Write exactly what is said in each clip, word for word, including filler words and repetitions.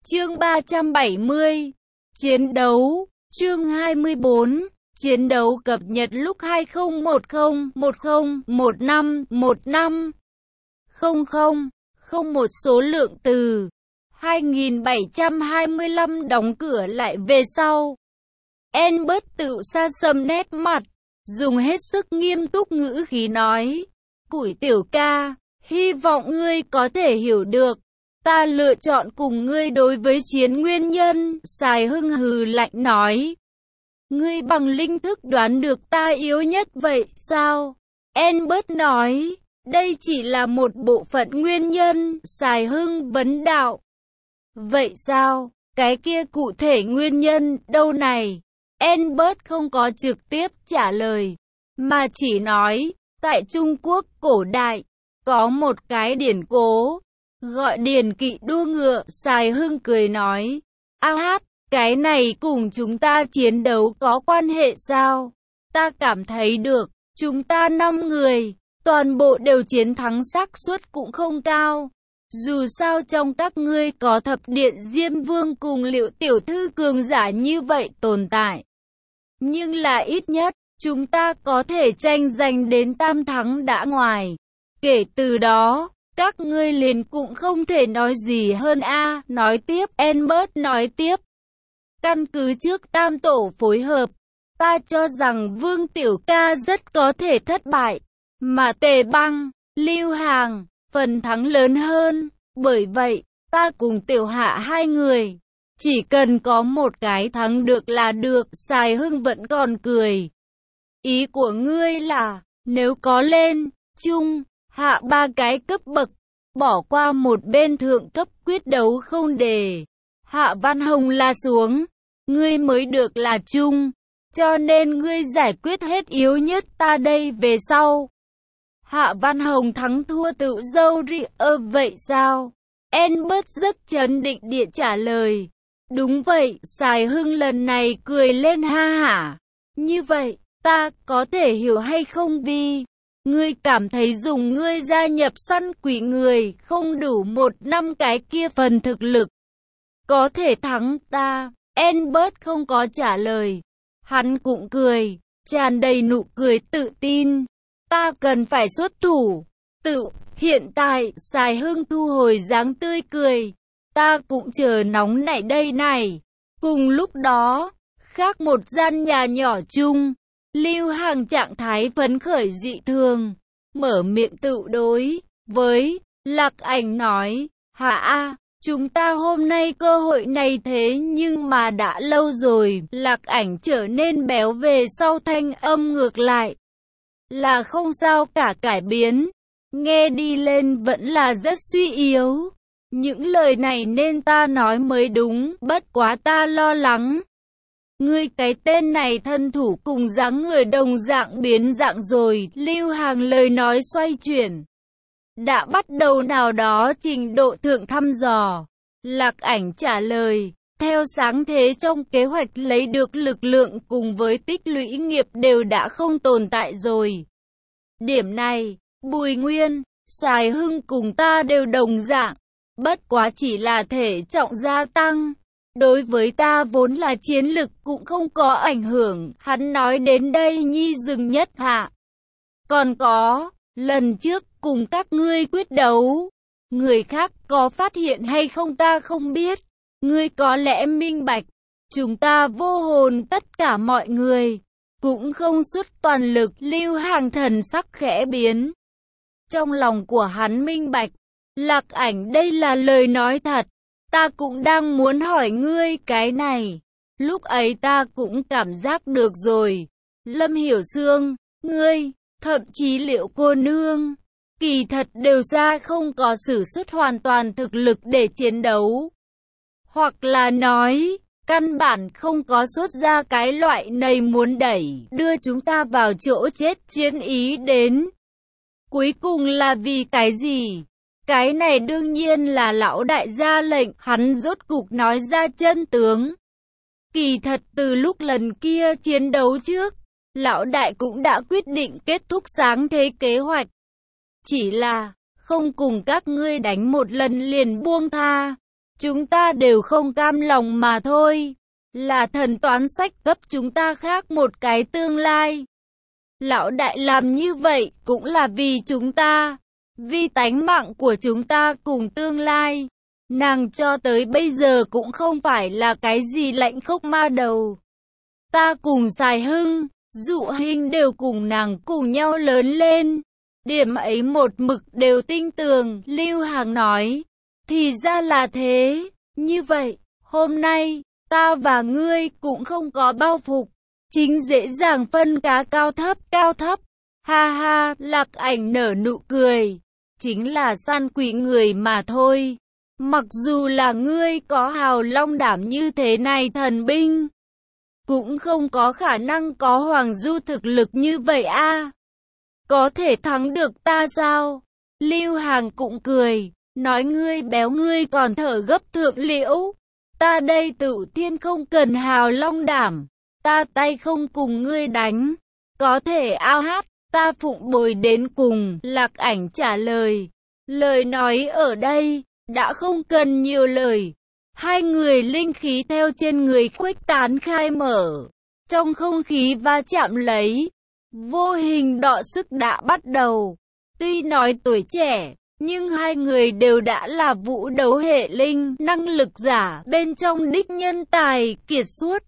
Chương ba trăm bảy mươi. Chiến đấu. Chương hai mươi bốn. Chiến đấu cập nhật lúc hai không một không, một không, một năm, một năm, không không, không một số lượng từ. hai nghìn bảy trăm hai mươi lăm đóng cửa lại về sau. Albert tự xa sầm nét mặt, dùng hết sức nghiêm túc ngữ khí nói. Củi tiểu ca, hy vọng ngươi có thể hiểu được. Ta lựa chọn cùng ngươi đối với chiến nguyên nhân, Sài Hưng hừ lạnh nói. Ngươi bằng linh thức đoán được ta yếu nhất vậy sao? Albert nói, đây chỉ là một bộ phận nguyên nhân, Sài Hưng vấn đạo. Vậy sao? Cái kia cụ thể nguyên nhân đâu này? Albert không có trực tiếp trả lời, mà chỉ nói, tại Trung Quốc cổ đại, có một cái điển cố, gọi điển kỵ đua ngựa, Sài Hưng cười nói, a hát, cái này cùng chúng ta chiến đấu có quan hệ sao? Ta cảm thấy được, chúng ta năm người, toàn bộ đều chiến thắng xác suất cũng không cao. Dù sao trong các ngươi có thập điện Diêm Vương cùng Liệu tiểu thư cường giả như vậy tồn tại. Nhưng là ít nhất, chúng ta có thể tranh giành đến tam thắng đã ngoài. Kể từ đó, các ngươi liền cũng không thể nói gì hơn a. Nói tiếp, Albert nói tiếp. Căn cứ trước tam tổ phối hợp, ta cho rằng Vương Tiểu Ca rất có thể thất bại, mà Tề Băng, Lưu Hàng, phần thắng lớn hơn. Bởi vậy, ta cùng Tiểu Hạ hai người, chỉ cần có một cái thắng được là được. Sài Hưng vẫn còn cười. Ý của ngươi là, nếu có lên, trung, hạ ba cái cấp bậc, bỏ qua một bên thượng cấp quyết đấu không đề. Hạ Văn Hồng là xuống, ngươi mới được là trung, cho nên ngươi giải quyết hết yếu nhất ta đây về sau. Hạ Văn Hồng thắng thua tự dâu ri ơ vậy sao? Albert rất trấn định địa trả lời. Đúng vậy, Sài Hưng lần này cười lên ha hả. Như vậy, ta có thể hiểu hay không Vi? Ngươi cảm thấy dùng ngươi gia nhập săn quỷ người không đủ một năm cái kia phần thực lực có thể thắng ta? Albert không có trả lời. Hắn cũng cười, tràn đầy nụ cười tự tin. Ta cần phải xuất thủ. Tự, hiện tại, Sài Hưng thu hồi dáng tươi cười. Ta cũng chờ nóng nảy đây này. Cùng lúc đó, khác một gian nhà nhỏ chung, Lưu Hàng trạng thái phấn khởi dị thường, mở miệng tự đối với Lạc Ảnh nói, Hạ a, chúng ta hôm nay cơ hội này thế nhưng mà đã lâu rồi. Lạc Ảnh trở nên béo về sau thanh âm ngược lại, là không sao cả cải biến, nghe đi lên vẫn là rất suy yếu. Những lời này nên ta nói mới đúng, bất quá ta lo lắng. Ngươi cái tên này thân thủ cùng dáng người đồng dạng biến dạng rồi. Lưu Hàng lời nói xoay chuyển, đã bắt đầu nào đó trình độ thượng thăm dò. Lạc Ảnh trả lời, theo sáng thế trong kế hoạch lấy được lực lượng cùng với tích lũy nghiệp đều đã không tồn tại rồi. Điểm này, Bùi Nguyên, Sài Hưng cùng ta đều đồng dạng, bất quá chỉ là thể trọng gia tăng. Đối với ta vốn là chiến lực cũng không có ảnh hưởng. Hắn nói đến đây nhi dừng nhất hạ. Còn có, lần trước cùng các ngươi quyết đấu, người khác có phát hiện hay không ta không biết. Ngươi có lẽ minh bạch, chúng ta vô hồn tất cả mọi người, cũng không xuất toàn lực. Lưu Hàng thần sắc khẽ biến. Trong lòng của hắn minh bạch, Lạc Ảnh đây là lời nói thật. Ta cũng đang muốn hỏi ngươi cái này. Lúc ấy ta cũng cảm giác được rồi. Lâm Hiểu Sương, ngươi, thậm chí Liệu cô nương, kỳ thật đều ra không có sử xuất hoàn toàn thực lực để chiến đấu. Hoặc là nói, căn bản không có xuất ra cái loại này muốn đẩy, đưa chúng ta vào chỗ chết chiến ý đến. Cuối cùng là vì cái gì? Cái này đương nhiên là lão đại ra lệnh, hắn rốt cục nói ra chân tướng. Kỳ thật từ lúc lần kia chiến đấu trước, lão đại cũng đã quyết định kết thúc sáng thế kế hoạch. Chỉ là, không cùng các ngươi đánh một lần liền buông tha. Chúng ta đều không cam lòng mà thôi. Là thần toán sách cấp chúng ta khác một cái tương lai. Lão đại làm như vậy cũng là vì chúng ta, vì tánh mạng của chúng ta cùng tương lai. Nàng cho tới bây giờ cũng không phải là cái gì lạnh khốc ma đầu. Ta cùng Sài Hưng, Dụ Hình đều cùng nàng cùng nhau lớn lên. Điểm ấy một mực đều tin tưởng, Lưu Hàng nói. Thì ra là thế, như vậy, hôm nay, ta và ngươi cũng không có bao phục. Chính dễ dàng phân cá cao thấp, cao thấp. Ha ha, Lạc Ảnh nở nụ cười. Chính là săn quỷ người mà thôi. Mặc dù là ngươi có hào long đảm như thế này thần binh, cũng không có khả năng có Hoàng Du thực lực như vậy a. Có thể thắng được ta sao? Lưu Hàng cũng cười, nói ngươi béo ngươi còn thở gấp thượng liễu. Ta đây Tự Thiên không cần hào long đảm, ta tay không cùng ngươi đánh, có thể ao hát, ta phụng bồi đến cùng. Lạc Ảnh trả lời, lời nói ở đây, đã không cần nhiều lời. Hai người linh khí theo trên người khuếch tán khai mở, trong không khí va chạm lấy, vô hình đọ sức đã bắt đầu. Tuy nói tuổi trẻ, nhưng hai người đều đã là vũ đấu hệ linh, năng lực giả, bên trong đích nhân tài, kiệt xuất.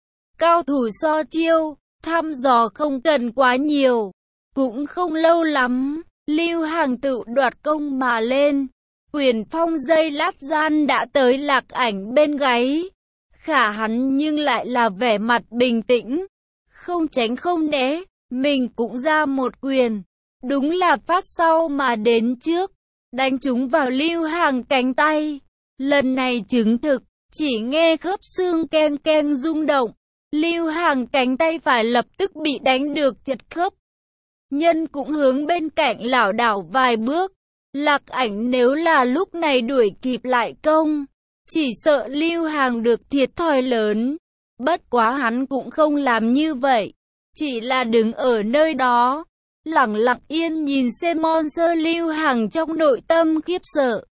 Cao thủ so chiêu, thăm dò không cần quá nhiều. Cũng không lâu lắm, Lưu Hàng tự đoạt công mà lên. Quyền phong dây lát gian đã tới Lạc Ảnh bên gáy. Khả hắn nhưng lại là vẻ mặt bình tĩnh, không tránh không né, mình cũng ra một quyền. Đúng là phát sau mà đến trước, đánh trúng vào Lưu Hàng cánh tay. Lần này chứng thực, chỉ nghe khớp xương keng keng rung động. Lưu Hàng cánh tay phải lập tức bị đánh được chật khớp. Nhân cũng hướng bên cạnh lảo đảo vài bước. Lạc Ảnh nếu là lúc này đuổi kịp lại công, chỉ sợ Lưu Hàng được thiệt thòi lớn. Bất quá hắn cũng không làm như vậy, chỉ là đứng ở nơi đó, lặng lặng yên nhìn xem monster. Lưu Hàng trong nội tâm khiếp sợ.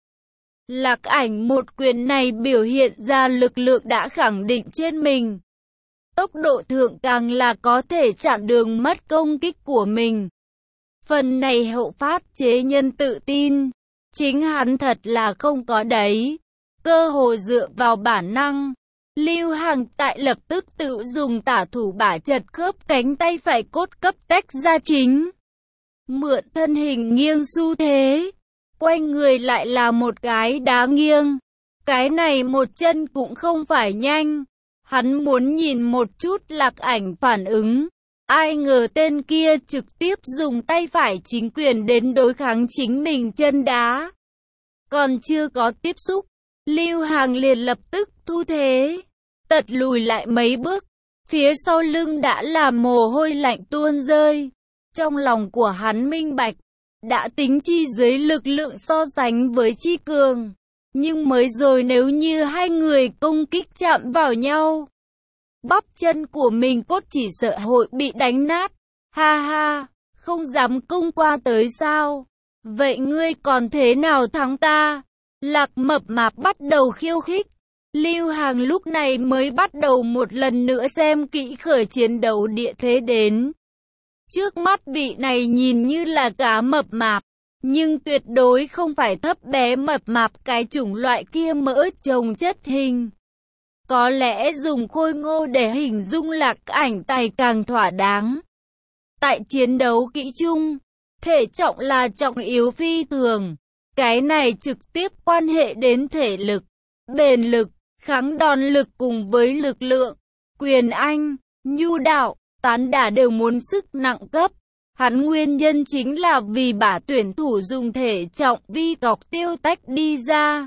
Lạc Ảnh một quyền này biểu hiện ra lực lượng đã khẳng định trên mình. Tốc độ thượng càng là có thể chặn đường mất công kích của mình. Phần này hậu phát chế nhân tự tin, chính hắn thật là không có đấy. Cơ hồ dựa vào bản năng, Lưu Hàng tại lập tức tự dùng tả thủ bả chật khớp cánh tay phải cốt cấp tách ra chính. Mượn thân hình nghiêng xu thế, quay người lại là một cái đá nghiêng. Cái này một chân cũng không phải nhanh. Hắn muốn nhìn một chút Lạc Ảnh phản ứng. Ai ngờ tên kia trực tiếp dùng tay phải chính quyền đến đối kháng chính mình chân đá. Còn chưa có tiếp xúc, Lưu Hàng liền lập tức thu thế, tật lùi lại mấy bước. Phía sau lưng đã là mồ hôi lạnh tuôn rơi. Trong lòng của hắn minh bạch, đã tính chi dưới lực lượng so sánh với chi cường. Nhưng mới rồi nếu như hai người công kích chạm vào nhau, bắp chân của mình cốt chỉ sợ hội bị đánh nát. Ha ha, không dám công qua tới sao? Vậy ngươi còn thế nào thắng ta? Lạc Mập Mạp bắt đầu khiêu khích. Lưu Hàng lúc này mới bắt đầu một lần nữa xem kỹ khởi chiến đấu địa thế đến. Trước mắt vị này nhìn như là cá mập mạp, nhưng tuyệt đối không phải thấp bé mập mạp cái chủng loại kia mỡ chồng chất hình. Có lẽ dùng khôi ngô để hình dung Lạc Ảnh tài càng thỏa đáng. Tại chiến đấu kỹ chung, thể trọng là trọng yếu phi thường. Cái này trực tiếp quan hệ đến thể lực, bền lực, kháng đòn lực cùng với lực lượng. Quyền Anh, nhu đạo, tán đả đều muốn sức nặng cấp. Hắn nguyên nhân chính là vì bả tuyển thủ dùng thể trọng vi cọc tiêu tách đi ra.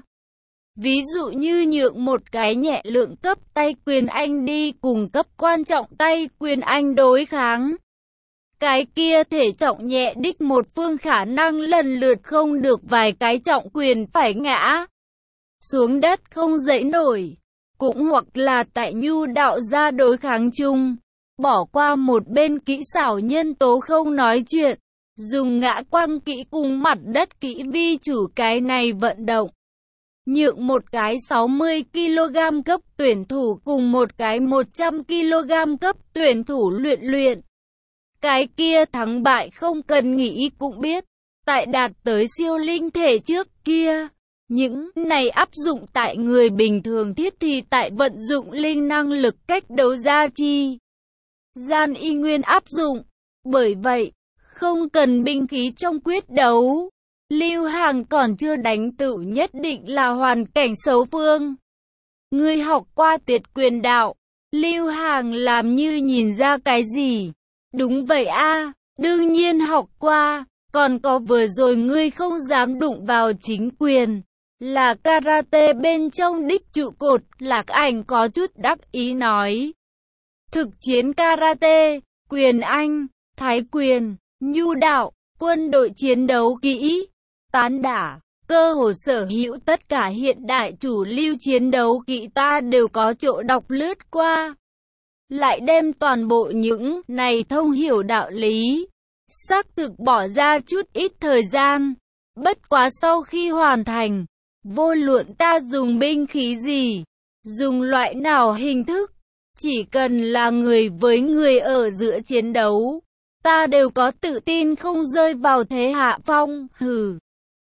Ví dụ như nhượng một cái nhẹ lượng cấp tay Quyền Anh đi cùng cấp quan trọng tay Quyền Anh đối kháng. Cái kia thể trọng nhẹ đích một phương khả năng lần lượt không được vài cái trọng quyền phải ngã xuống đất không dậy nổi. Cũng hoặc là tại nhu đạo ra đối kháng chung, bỏ qua một bên kỹ xảo nhân tố không nói chuyện, dùng ngã quăng kỹ cùng mặt đất kỹ vi chủ cái này vận động. nhượng một cái sáu mươi ki lô gam cấp tuyển thủ cùng một cái một trăm ki lô gam cấp tuyển thủ luyện luyện. Cái kia thắng bại không cần nghĩ cũng biết, tại đạt tới siêu linh thể trước kia. Những này áp dụng tại người bình thường thiết thì tại vận dụng linh năng lực cách đấu gia chi gian y nguyên áp dụng. Bởi vậy, không cần binh khí trong quyết đấu. Lưu Hàng còn chưa đánh tựu nhất định là hoàn cảnh xấu phương. Ngươi học qua Tiệt Quyền đạo. Lưu Hàng làm như nhìn ra cái gì? Đúng vậy a, đương nhiên học qua. Còn có vừa rồi ngươi không dám đụng vào chính quyền. Là karate bên trong đích trụ cột. Lạc Ảnh có chút đắc ý nói. Thực chiến karate, quyền Anh, thái quyền, nhu đạo, quân đội chiến đấu kỹ, tán đả, cơ hồ sở hữu tất cả hiện đại chủ lưu chiến đấu kỹ ta đều có chỗ đọc lướt qua. Lại đem toàn bộ những này thông hiểu đạo lý, xác thực bỏ ra chút ít thời gian. Bất quá sau khi hoàn thành, vô luận ta dùng binh khí gì, dùng loại nào hình thức, chỉ cần là người với người ở giữa chiến đấu, ta đều có tự tin không rơi vào thế hạ phong. Hừ,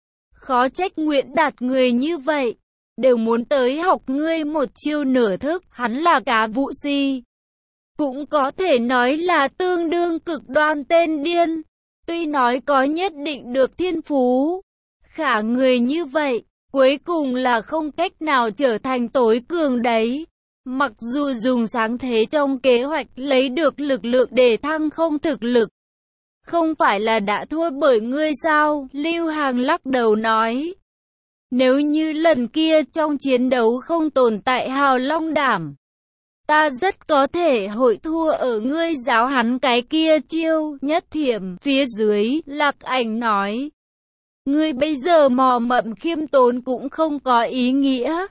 khó trách Nguyễn Đạt người như vậy, đều muốn tới học ngươi một chiêu nửa thức. Hắn là cá vũ si, cũng có thể nói là tương đương cực đoan tên điên. Tuy nói có nhất định được thiên phú, khả người như vậy, cuối cùng là không cách nào trở thành tối cường đấy. Mặc dù dùng sáng thế trong kế hoạch lấy được lực lượng để thăng không thực lực, không phải là đã thua bởi ngươi sao? Lưu Hàng lắc đầu nói. Nếu như lần kia trong chiến đấu không tồn tại hào long đảm, ta rất có thể hội thua ở ngươi giáo hắn cái kia chiêu nhất thiểm. Phía dưới, Lạc Ảnh nói. Ngươi bây giờ mò mẫm khiêm tốn cũng không có ý nghĩa.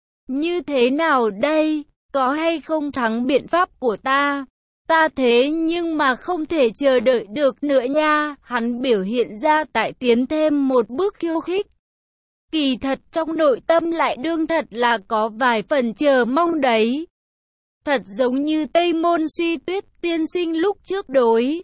Như thế nào đây? Có hay không thắng biện pháp của ta? Ta thế nhưng mà không thể chờ đợi được nữa nha. Hắn biểu hiện ra tại tiến thêm một bước khiêu khích. Kỳ thật trong nội tâm lại đương thật là có vài phần chờ mong đấy. Thật giống như Tây Môn Suy Tuyết tiên sinh lúc trước đối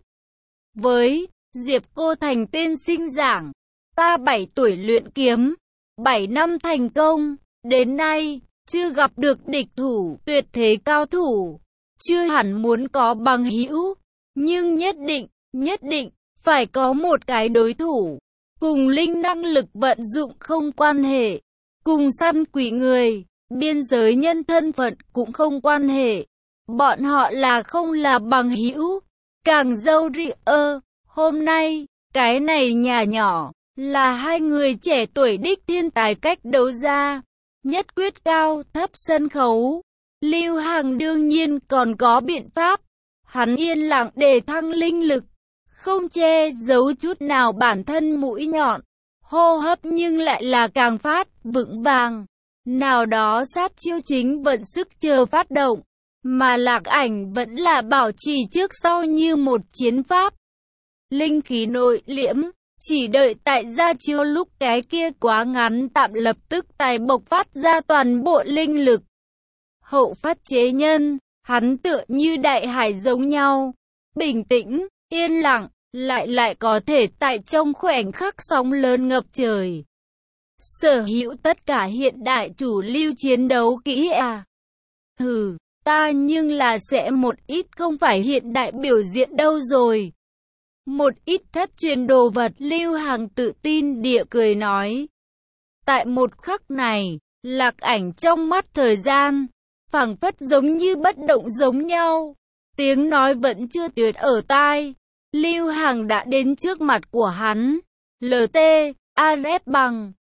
với Diệp Cô Thành tiên sinh giảng. Ta bảy tuổi luyện kiếm, bảy năm thành công, đến nay, chưa gặp được địch thủ, tuyệt thế cao thủ, chưa hẳn muốn có bằng hữu, nhưng nhất định, nhất định, phải có một cái đối thủ, cùng linh năng lực vận dụng không quan hệ, cùng săn quỷ người, biên giới nhân thân phận cũng không quan hệ, bọn họ là không là bằng hữu, càng dâu ri ơ, hôm nay, cái này nhà nhỏ, là hai người trẻ tuổi đích thiên tài cách đấu ra. Nhất quyết cao thấp sân khấu. Lưu Hàng đương nhiên còn có biện pháp. Hắn yên lặng để thăng linh lực, không che giấu chút nào bản thân mũi nhọn. Hô hấp nhưng lại là càng phát vững vàng. Nào đó sát chiêu chính vận sức chờ phát động, mà Lạc Ảnh vẫn là bảo trì trước sau như một chiến pháp. Linh khí nội liễm. Chỉ đợi tại ra chiêu lúc cái kia quá ngắn tạm lập tức tài bộc phát ra toàn bộ linh lực. Hậu phát chế nhân, hắn tựa như đại hải giống nhau. Bình tĩnh, yên lặng, lại lại có thể tại trong khoảnh khắc sóng lớn ngập trời. Sở hữu tất cả hiện đại chủ lưu chiến đấu kỹ à. Hừ, ta nhưng là sẽ một ít không phải hiện đại biểu diễn đâu rồi. Một ít thất truyền đồ vật. Lưu Hàng tự tin địa cười nói. Tại một khắc này, Lạc Ảnh trong mắt thời gian, phảng phất giống như bất động giống nhau. Tiếng nói vẫn chưa tuyệt ở tai. Lưu Hàng đã đến trước mặt của hắn. lờ tê, a rét bằng,